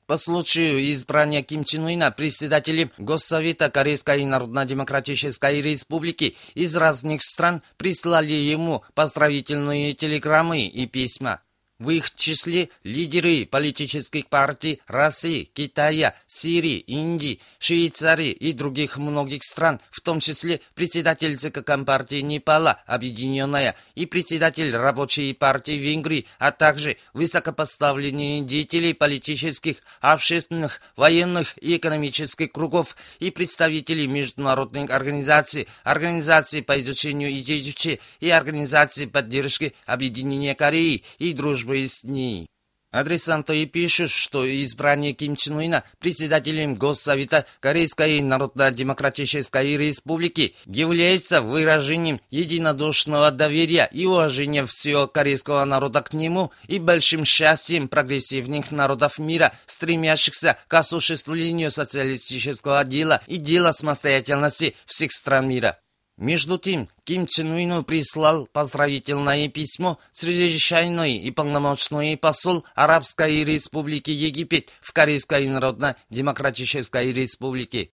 По случаю избрания Ким Чен Ына председателем Госсовета Корейской Народно-Демократической Республики из разных стран прислали ему поздравительные телеграммы и письма. В их числе лидеры политических партий России, Китая, Сирии, Индии, Швейцарии и других многих стран, в том числе председатель ЦК Компартии Непала «Объединенная» и председатель Рабочей партии Венгрии, а также высокопоставленные деятели политических, общественных, военных и экономических кругов и представители международных организаций, организаций по изучению идей и организаций поддержки объединения Кореи и дружбы с ней. Адресанты пишут, что избрание Ким Чен Ына председателем Госсовета Корейской Народно-Демократической Республики является выражением единодушного доверия и уважения всего корейского народа к нему и большим счастьем прогрессивных народов мира, стремящихся к осуществлению социалистического дела и дела самостоятельности всех стран мира. Между тем, Ким Чен Ыну прислал поздравительное письмо чрезвычайный и полномочный посол Арабской Республики Египет в Корейской Народно-Демократической Республике.